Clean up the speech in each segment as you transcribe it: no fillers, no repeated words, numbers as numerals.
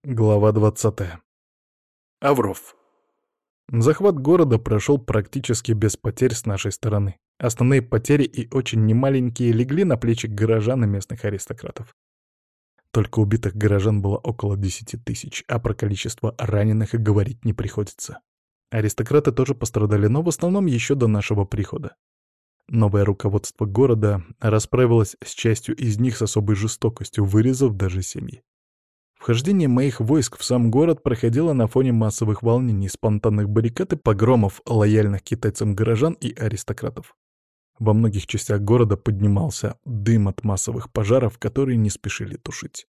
Глава 20. Авров. Захват города прошел практически без потерь с нашей стороны. Основные потери и очень немаленькие легли на плечи горожан и местных аристократов. Только убитых горожан было около 10 000, а про количество раненых и говорить не приходится. Аристократы тоже пострадали, но в основном еще до нашего прихода. Новое руководство города расправилось с частью из них с особой жестокостью, вырезав даже семьи. Вхождение моих войск в сам город проходило на фоне массовых волнений, спонтанных баррикад и погромов лояльных китайцам горожан и аристократов. Во многих частях города поднимался дым от массовых пожаров, которые не спешили тушить.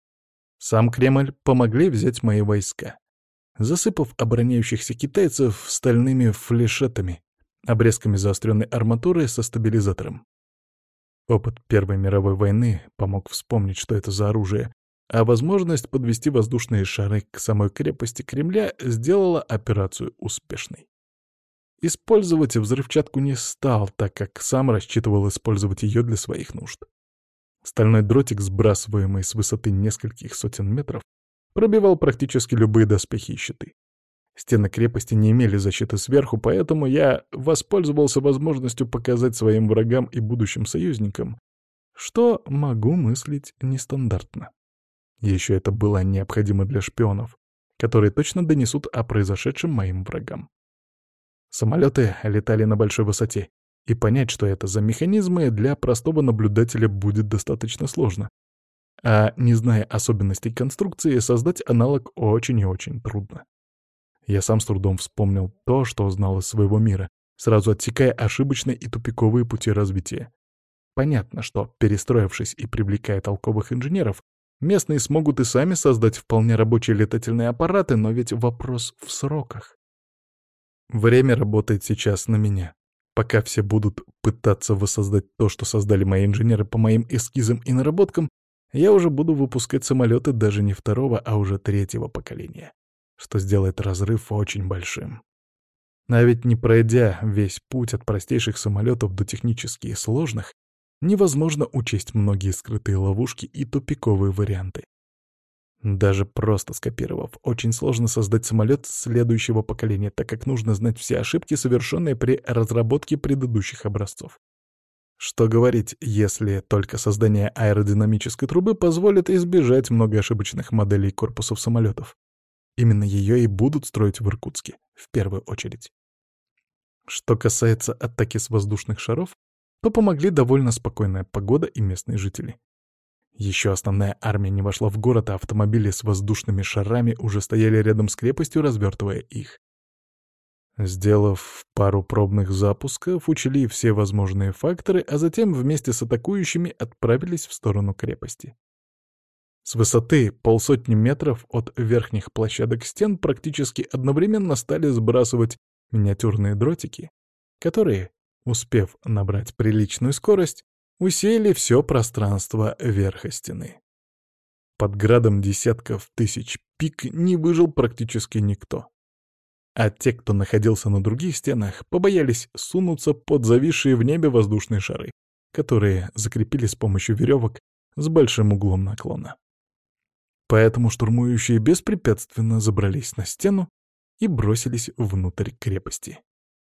Сам Кремль помогли взять мои войска, засыпав обороняющихся китайцев стальными флешетами, обрезками заостренной арматуры со стабилизатором. Опыт Первой мировой войны помог вспомнить, что это за оружие, а возможность подвести воздушные шары к самой крепости Кремля сделала операцию успешной. Использовать взрывчатку не стал, так как сам рассчитывал использовать ее для своих нужд. Стальной дротик, сбрасываемый с высоты нескольких сотен метров, пробивал практически любые доспехи и щиты. Стены крепости не имели защиты сверху, поэтому я воспользовался возможностью показать своим врагам и будущим союзникам, что могу мыслить нестандартно. Еще это было необходимо для шпионов, которые точно донесут о произошедшем моим врагам. Самолеты летали на большой высоте, и понять, что это за механизмы, для простого наблюдателя будет достаточно сложно. А не зная особенностей конструкции, создать аналог очень и очень трудно. Я сам с трудом вспомнил то, что знал из своего мира, сразу отсекая ошибочные и тупиковые пути развития. Понятно, что, перестроившись и привлекая толковых инженеров, местные смогут и сами создать вполне рабочие летательные аппараты, но ведь вопрос в сроках. Время работает сейчас на меня. Пока все будут пытаться воссоздать то, что создали мои инженеры по моим эскизам и наработкам, я уже буду выпускать самолеты даже не второго, а уже третьего поколения, что сделает разрыв очень большим. А ведь не пройдя весь путь от простейших самолетов до технически сложных, невозможно учесть многие скрытые ловушки и тупиковые варианты. Даже просто скопировав, очень сложно создать самолет следующего поколения, так как нужно знать все ошибки, совершенные при разработке предыдущих образцов. Что говорить, если только создание аэродинамической трубы позволит избежать многоошибочных моделей корпусов самолетов. Именно ее и будут строить в Иркутске, в первую очередь. Что касается атаки с воздушных шаров, то помогли довольно спокойная погода и местные жители. Еще основная армия не вошла в город, а автомобили с воздушными шарами уже стояли рядом с крепостью, развертывая их. Сделав пару пробных запусков, учли все возможные факторы, а затем вместе с атакующими отправились в сторону крепости. С высоты 150 метров от верхних площадок стен практически одновременно стали сбрасывать миниатюрные дротики, которые, успев набрать приличную скорость, усеяли все пространство верха стены. Под градом десятков тысяч пик не выжил практически никто. А те, кто находился на других стенах, побоялись сунуться под зависшие в небе воздушные шары, которые закрепили с помощью веревок с большим углом наклона. Поэтому штурмующие беспрепятственно забрались на стену и бросились внутрь крепости.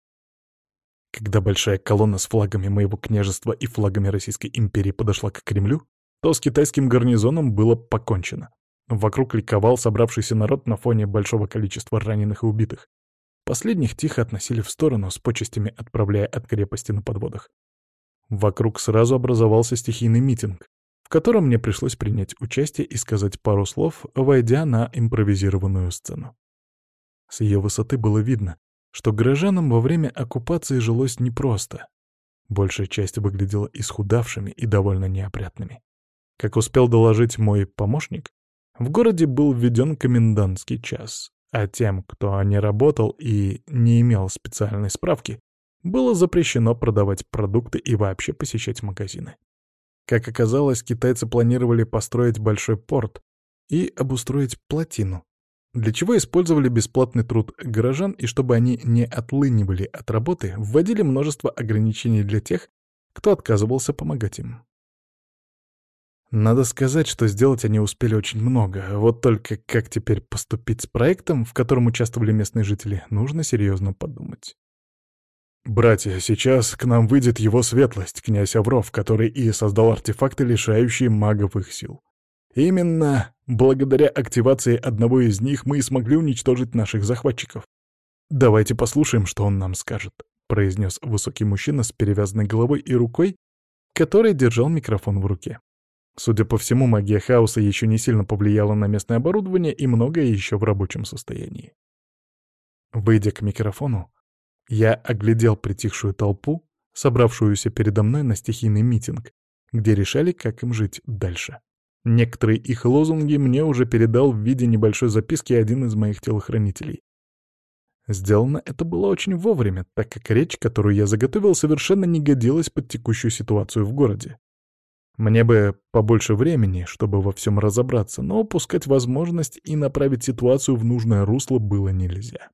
Когда большая колонна с флагами моего княжества и флагами Российской империи подошла к Кремлю, то с китайским гарнизоном было покончено. Вокруг ликовал собравшийся народ на фоне большого количества раненых и убитых. Последних тихо относили в сторону, с почестями отправляя от крепости на подводах. Вокруг сразу образовался стихийный митинг, в котором мне пришлось принять участие и сказать пару слов, войдя на импровизированную сцену. С ее высоты было видно, что горожанам во время оккупации жилось непросто. Большая часть выглядела исхудавшими и довольно неопрятными. Как успел доложить мой помощник, в городе был введен комендантский час, а тем, кто не работал и не имел специальной справки, было запрещено продавать продукты и вообще посещать магазины. Как оказалось, китайцы планировали построить большой порт и обустроить плотину, для чего использовали бесплатный труд горожан, и чтобы они не отлынивали от работы, вводили множество ограничений для тех, кто отказывался помогать им. Надо сказать, что сделать они успели очень много, вот только как теперь поступить с проектом, в котором участвовали местные жители, нужно серьезно подумать. «Братья, сейчас к нам выйдет его светлость, князь Авров, который и создал артефакты, лишающие магов их сил. Именно благодаря активации одного из них мы и смогли уничтожить наших захватчиков. Давайте послушаем, что он нам скажет», — произнес высокий мужчина с перевязанной головой и рукой, который держал микрофон в руке. Судя по всему, магия хаоса еще не сильно повлияла на местное оборудование и многое еще в рабочем состоянии. Выйдя к микрофону, я оглядел притихшую толпу, собравшуюся передо мной на стихийный митинг, где решали, как им жить дальше. Некоторые их лозунги мне уже передал в виде небольшой записки один из моих телохранителей. Сделано это было очень вовремя, так как речь, которую я заготовил, совершенно не годилась под текущую ситуацию в городе. Мне бы побольше времени, чтобы во всем разобраться, но упускать возможность и направить ситуацию в нужное русло было нельзя.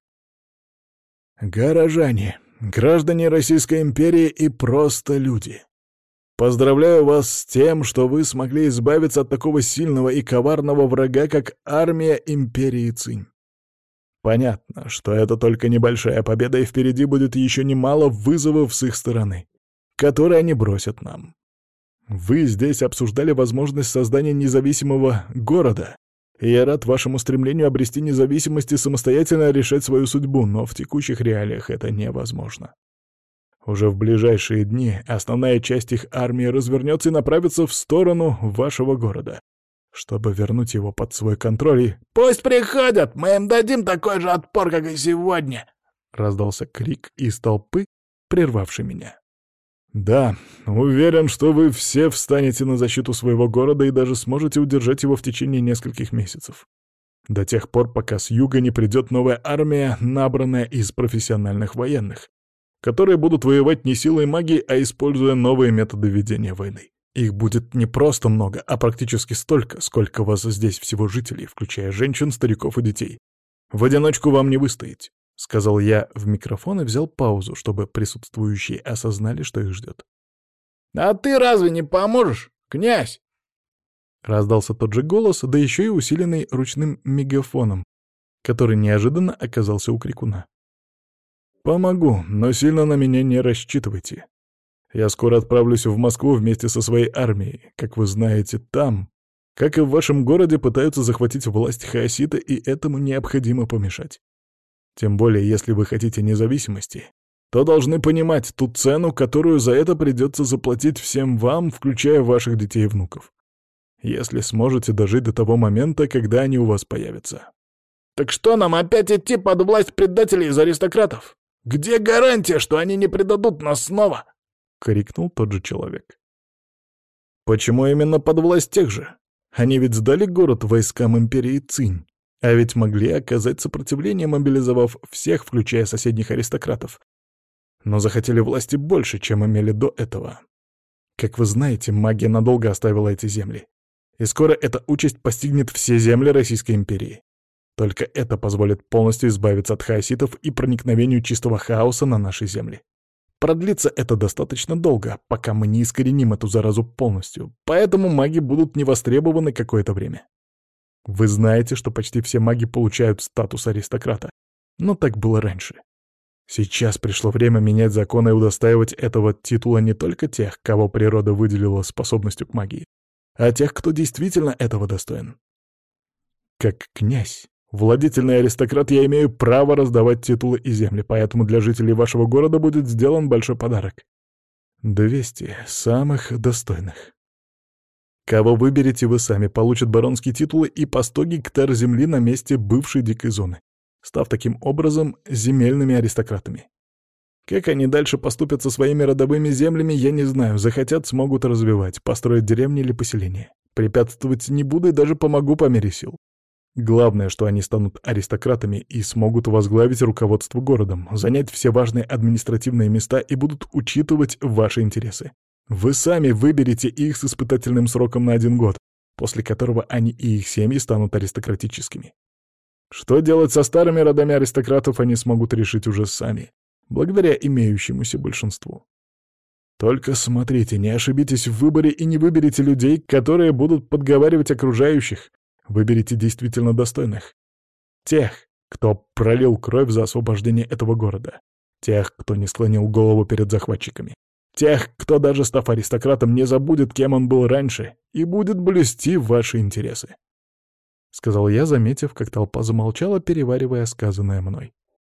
Горожане, граждане Российской империи и просто люди. Поздравляю вас с тем, что вы смогли избавиться от такого сильного и коварного врага, как армия империи Цинь. Понятно, что это только небольшая победа, и впереди будет еще немало вызовов с их стороны, которые они бросят нам. Вы здесь обсуждали возможность создания независимого города, и я рад вашему стремлению обрести независимость и самостоятельно решать свою судьбу, но в текущих реалиях это невозможно. Уже в ближайшие дни основная часть их армии развернется и направится в сторону вашего города, чтобы вернуть его под свой контроль и... «Пусть приходят! Мы им дадим такой же отпор, как и сегодня!» — раздался крик из толпы, прервавший меня. «Да, уверен, что вы все встанете на защиту своего города и даже сможете удержать его в течение нескольких месяцев. До тех пор, пока с юга не придет новая армия, набранная из профессиональных военных, которые будут воевать не силой магии, а используя новые методы ведения войны. Их будет не просто много, а практически столько, сколько вас здесь всего жителей, включая женщин, стариков и детей. В одиночку вам не выстоять», — сказал я в микрофон и взял паузу, чтобы присутствующие осознали, что их ждет. «А ты разве не поможешь, князь?» Раздался тот же голос, да еще и усиленный ручным мегафоном, который неожиданно оказался у крикуна. «Помогу, но сильно на меня не рассчитывайте. Я скоро отправлюсь в Москву вместе со своей армией. Как вы знаете, там, как и в вашем городе, пытаются захватить власть хаосита, и этому необходимо помешать. Тем более, если вы хотите независимости, то должны понимать ту цену, которую за это придется заплатить всем вам, включая ваших детей и внуков. Если сможете дожить до того момента, когда они у вас появятся». «Так что нам опять идти под власть предателей из аристократов? Где гарантия, что они не предадут нас снова?» — крикнул тот же человек. «Почему именно под власть тех же? Они ведь сдали город войскам империи Цинь, а ведь могли оказать сопротивление, мобилизовав всех, включая соседних аристократов. Но захотели власти больше, чем имели до этого. Как вы знаете, магия надолго оставила эти земли, и скоро эта участь постигнет все земли Российской империи. Только это позволит полностью избавиться от хаоситов и проникновению чистого хаоса на наши земли. Продлится это достаточно долго, пока мы не искореним эту заразу полностью, поэтому маги будут невостребованы какое-то время. Вы знаете, что почти все маги получают статус аристократа, но так было раньше. Сейчас пришло время менять законы и удостаивать этого титула не только тех, кого природа выделила способностью к магии, а тех, кто действительно этого достоин. Как князь, владетельный аристократ, я имею право раздавать титулы и земли, поэтому для жителей вашего города будет сделан большой подарок. 200 самых достойных. Кого выберете вы сами, получат баронские титулы и по 100 гектар земли на месте бывшей дикой зоны, став таким образом земельными аристократами. Как они дальше поступят со своими родовыми землями, я не знаю. Захотят — смогут развивать, построить деревни или поселения. Препятствовать не буду и даже помогу по мере сил. Главное, что они станут аристократами и смогут возглавить руководство городом, занять все важные административные места и будут учитывать ваши интересы. Вы сами выберете их с испытательным сроком на 1 год, после которого они и их семьи станут аристократическими. Что делать со старыми родами аристократов, они смогут решить уже сами, благодаря имеющемуся большинству. Только смотрите, не ошибитесь в выборе и не выберите людей, которые будут подговаривать окружающих. Выберите действительно достойных. Тех, кто пролил кровь за освобождение этого города. Тех, кто не склонил голову перед захватчиками. Тех, кто, даже став аристократом, не забудет, кем он был раньше, и будет блюсти ваши интересы. Сказал я, заметив, как толпа замолчала, переваривая сказанное мной.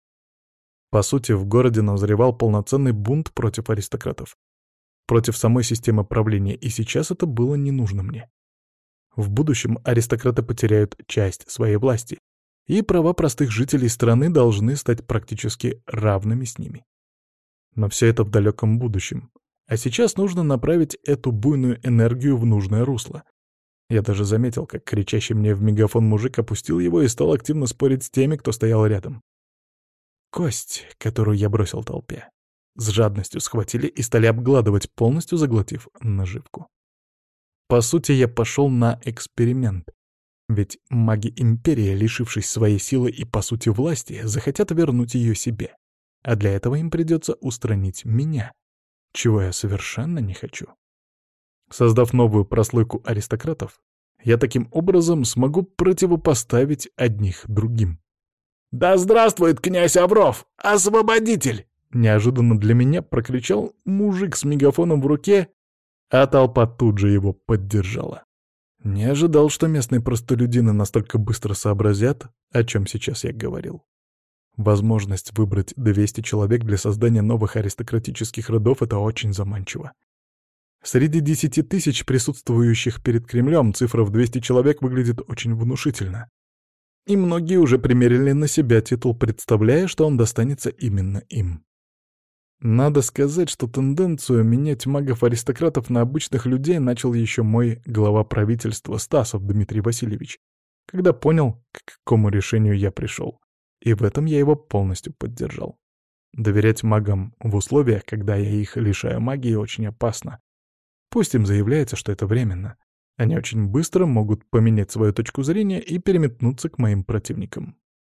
По сути, в городе назревал полноценный бунт против аристократов. Против самой системы правления, и сейчас это было не нужно мне. В будущем аристократы потеряют часть своей власти, и права простых жителей страны должны стать практически равными с ними. Но все это в далеком будущем. А сейчас нужно направить эту буйную энергию в нужное русло. Я даже заметил, как кричащий мне в мегафон мужик опустил его и стал активно спорить с теми, кто стоял рядом. Кость, которую я бросил толпе, с жадностью схватили и стали обгладывать, полностью заглотив наживку. По сути, я пошел на эксперимент. Ведь маги Империи, лишившись своей силы и, по сути, власти, захотят вернуть ее себе. А для этого им придется устранить меня, чего я совершенно не хочу. Создав новую прослойку аристократов, я таким образом смогу противопоставить одних другим. «Да здравствует князь Авров, освободитель!» Неожиданно для меня прокричал мужик с мегафоном в руке, а толпа тут же его поддержала. Не ожидал, что местные простолюдины настолько быстро сообразят, о чем сейчас я говорил. Возможность выбрать 200 человек для создания новых аристократических родов — это очень заманчиво. Среди 10 тысяч присутствующих перед Кремлем цифра в 200 человек выглядит очень внушительно. И многие уже примерили на себя титул, представляя, что он достанется именно им. Надо сказать, что тенденцию менять магов-аристократов на обычных людей начал еще мой глава правительства Стасов Дмитрий Васильевич, когда понял, к какому решению я пришел. И в этом я его полностью поддержал. Доверять магам в условиях, когда я их лишаю магии, очень опасно. Пусть им заявляется, что это временно. Они очень быстро могут поменять свою точку зрения и переметнуться к моим противникам.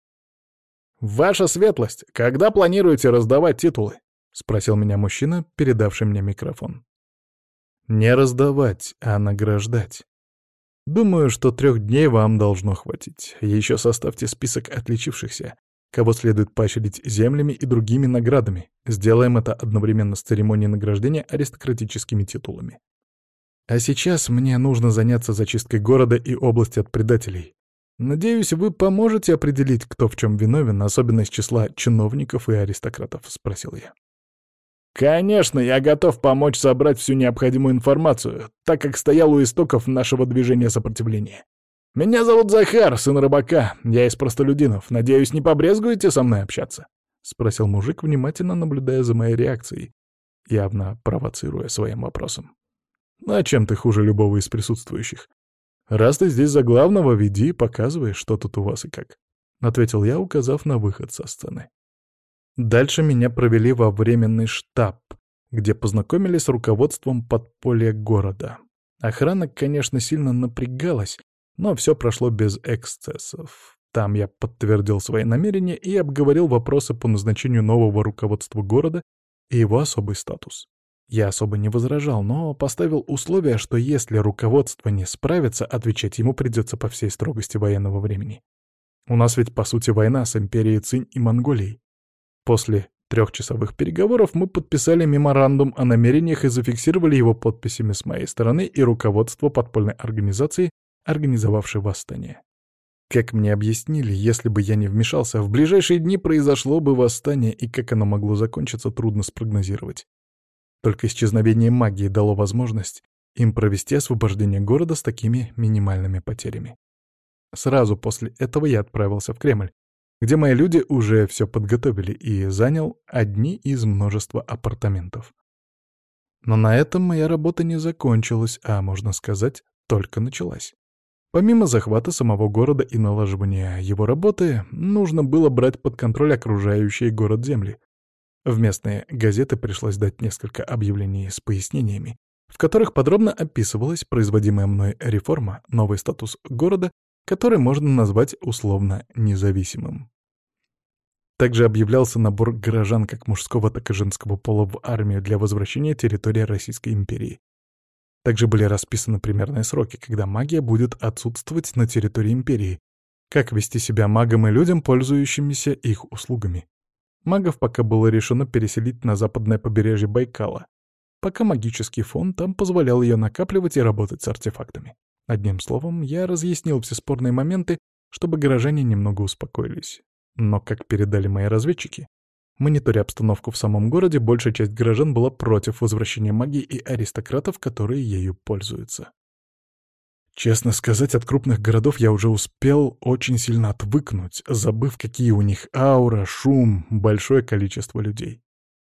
«Ваша светлость, когда планируете раздавать титулы?» — спросил меня мужчина, передавший мне микрофон. «Не раздавать, а награждать. Думаю, что 3 дней вам должно хватить. Еще составьте список отличившихся, кого следует поощрить землями и другими наградами. Сделаем это одновременно с церемонией награждения аристократическими титулами. А сейчас мне нужно заняться зачисткой города и области от предателей. Надеюсь, вы поможете определить, кто в чем виновен, особенно из числа чиновников и аристократов», — спросил я. «Конечно, я готов помочь собрать всю необходимую информацию, так как стоял у истоков нашего движения сопротивления. Меня зовут Захар, сын рыбака, я из простолюдинов. Надеюсь, не побрезгуете со мной общаться?» — спросил мужик, внимательно наблюдая за моей реакцией, явно провоцируя своим вопросом. «А чем ты хуже любого из присутствующих? Раз ты здесь за главного, веди и показывай, что тут у вас и как», — ответил я, указав на выход со сцены. Дальше меня провели во временный штаб, где познакомились с руководством подполья города. Охрана, конечно, сильно напрягалась, но все прошло без эксцессов. Там я подтвердил свои намерения и обговорил вопросы по назначению нового руководства города и его особый статус. Я особо не возражал, но поставил условие, что если руководство не справится, отвечать ему придется по всей строгости военного времени. У нас ведь, по сути, война с империей Цинь и Монголией. После 3-часовых переговоров мы подписали меморандум о намерениях и зафиксировали его подписями с моей стороны и руководства подпольной организации, организовавшей восстание. Как мне объяснили, если бы я не вмешался, в ближайшие дни произошло бы восстание, и как оно могло закончиться, трудно спрогнозировать. Только исчезновение магии дало возможность им провести освобождение города с такими минимальными потерями. Сразу после этого я отправился в Кремль, где мои люди уже все подготовили, и занял одни из множества апартаментов. Но на этом моя работа не закончилась, а, можно сказать, только началась. Помимо захвата самого города и налаживания его работы, нужно было брать под контроль окружающий город земли. В местные газеты пришлось дать несколько объявлений с пояснениями, в которых подробно описывалась производимая мной реформа, новый статус города, который можно назвать условно независимым. Также объявлялся набор горожан как мужского, так и женского пола в армию для возвращения территории Российской империи. Также были расписаны примерные сроки, когда магия будет отсутствовать на территории империи, как вести себя магам и людям, пользующимися их услугами. Магов пока было решено переселить на западное побережье Байкала, пока магический фон там позволял ее накапливать и работать с артефактами. Одним словом, я разъяснил все спорные моменты, чтобы горожане немного успокоились. Но, как передали мои разведчики, мониторя обстановку в самом городе, большая часть горожан была против возвращения магии и аристократов, которые ею пользуются. Честно сказать, от крупных городов я уже успел очень сильно отвыкнуть, забыв, какие у них аура, шум, большое количество людей.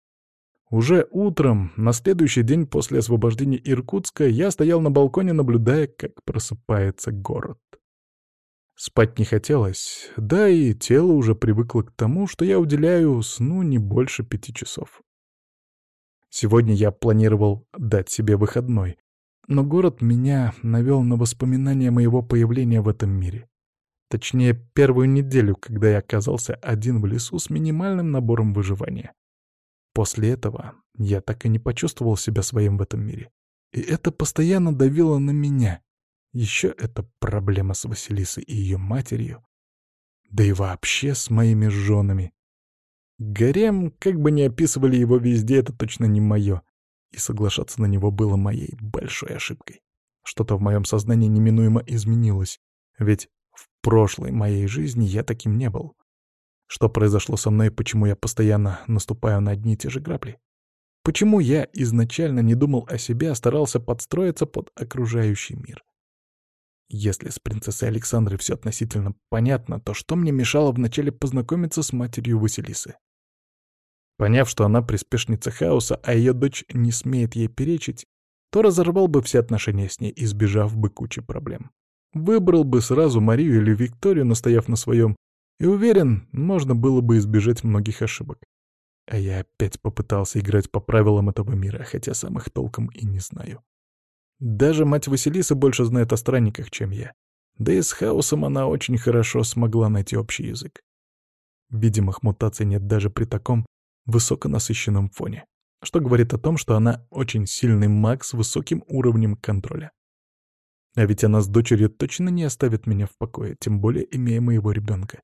Уже утром, на следующий день после освобождения Иркутска, я стоял на балконе, наблюдая, как просыпается город. Спать не хотелось, да и тело уже привыкло к тому, что я уделяю сну не больше 5 часов. Сегодня я планировал дать себе выходной, но город меня навел на воспоминания моего появления в этом мире. Точнее, первую неделю, когда я оказался один в лесу с минимальным набором выживания. После этого я так и не почувствовал себя своим в этом мире. И это постоянно давило на меня. Еще эта проблема с Василисой и ее матерью. Да и вообще с моими женами. Гарем, как бы ни описывали его везде, это точно не мое. И соглашаться на него было моей большой ошибкой. Что-то в моем сознании неминуемо изменилось. Ведь в прошлой моей жизни я таким не был. Что произошло со мной и почему я постоянно наступаю на одни и те же грабли? Почему я изначально не думал о себе, а старался подстроиться под окружающий мир? Если с принцессой Александрой все относительно понятно, то что мне мешало вначале познакомиться с матерью Василисы? Поняв, что она приспешница хаоса, а ее дочь не смеет ей перечить, то разорвал бы все отношения с ней, избежав бы кучи проблем. Выбрал бы сразу Марию или Викторию, настояв на своем, и уверен, можно было бы избежать многих ошибок. А я опять попытался играть по правилам этого мира, хотя сам их толком и не знаю. Даже мать Василисы больше знает о странниках, чем я. Да и с хаосом она очень хорошо смогла найти общий язык. Видимых мутаций нет даже при таком высоконасыщенном фоне, что говорит о том, что она очень сильный маг с высоким уровнем контроля. А ведь она с дочерью точно не оставит меня в покое, тем более имея моего ребенка.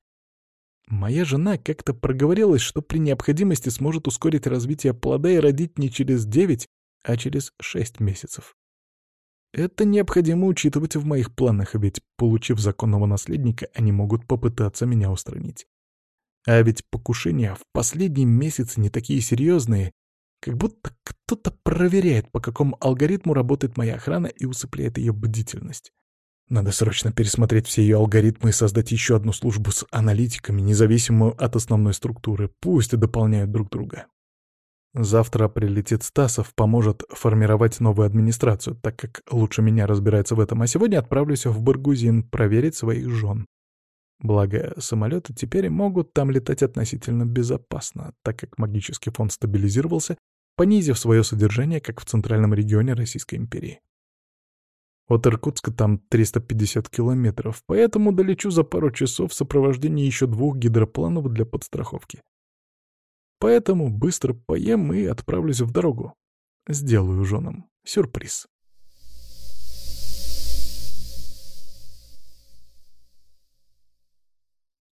Моя жена как-то проговорилась, что при необходимости сможет ускорить развитие плода и родить не через 9, а через 6 месяцев. Это необходимо учитывать в моих планах, ведь, получив законного наследника, они могут попытаться меня устранить. А ведь покушения в последние месяцы не такие серьезные, как будто кто-то проверяет, по какому алгоритму работает моя охрана и усыпляет ее бдительность. Надо срочно пересмотреть все ее алгоритмы и создать еще одну службу с аналитиками, независимую от основной структуры. Пусть и дополняют друг друга. Завтра прилетит Стасов, поможет формировать новую администрацию, так как лучше меня разбирается в этом, а сегодня отправлюсь в Баргузин проверить своих жен. Благо, самолеты теперь могут там летать относительно безопасно, так как магический фон стабилизировался, понизив свое содержание, как в центральном регионе Российской империи. От Иркутска там 350 километров, поэтому долечу за пару часов в сопровождении еще 2 гидропланов для подстраховки. Поэтому быстро поем и отправлюсь в дорогу. Сделаю женам сюрприз.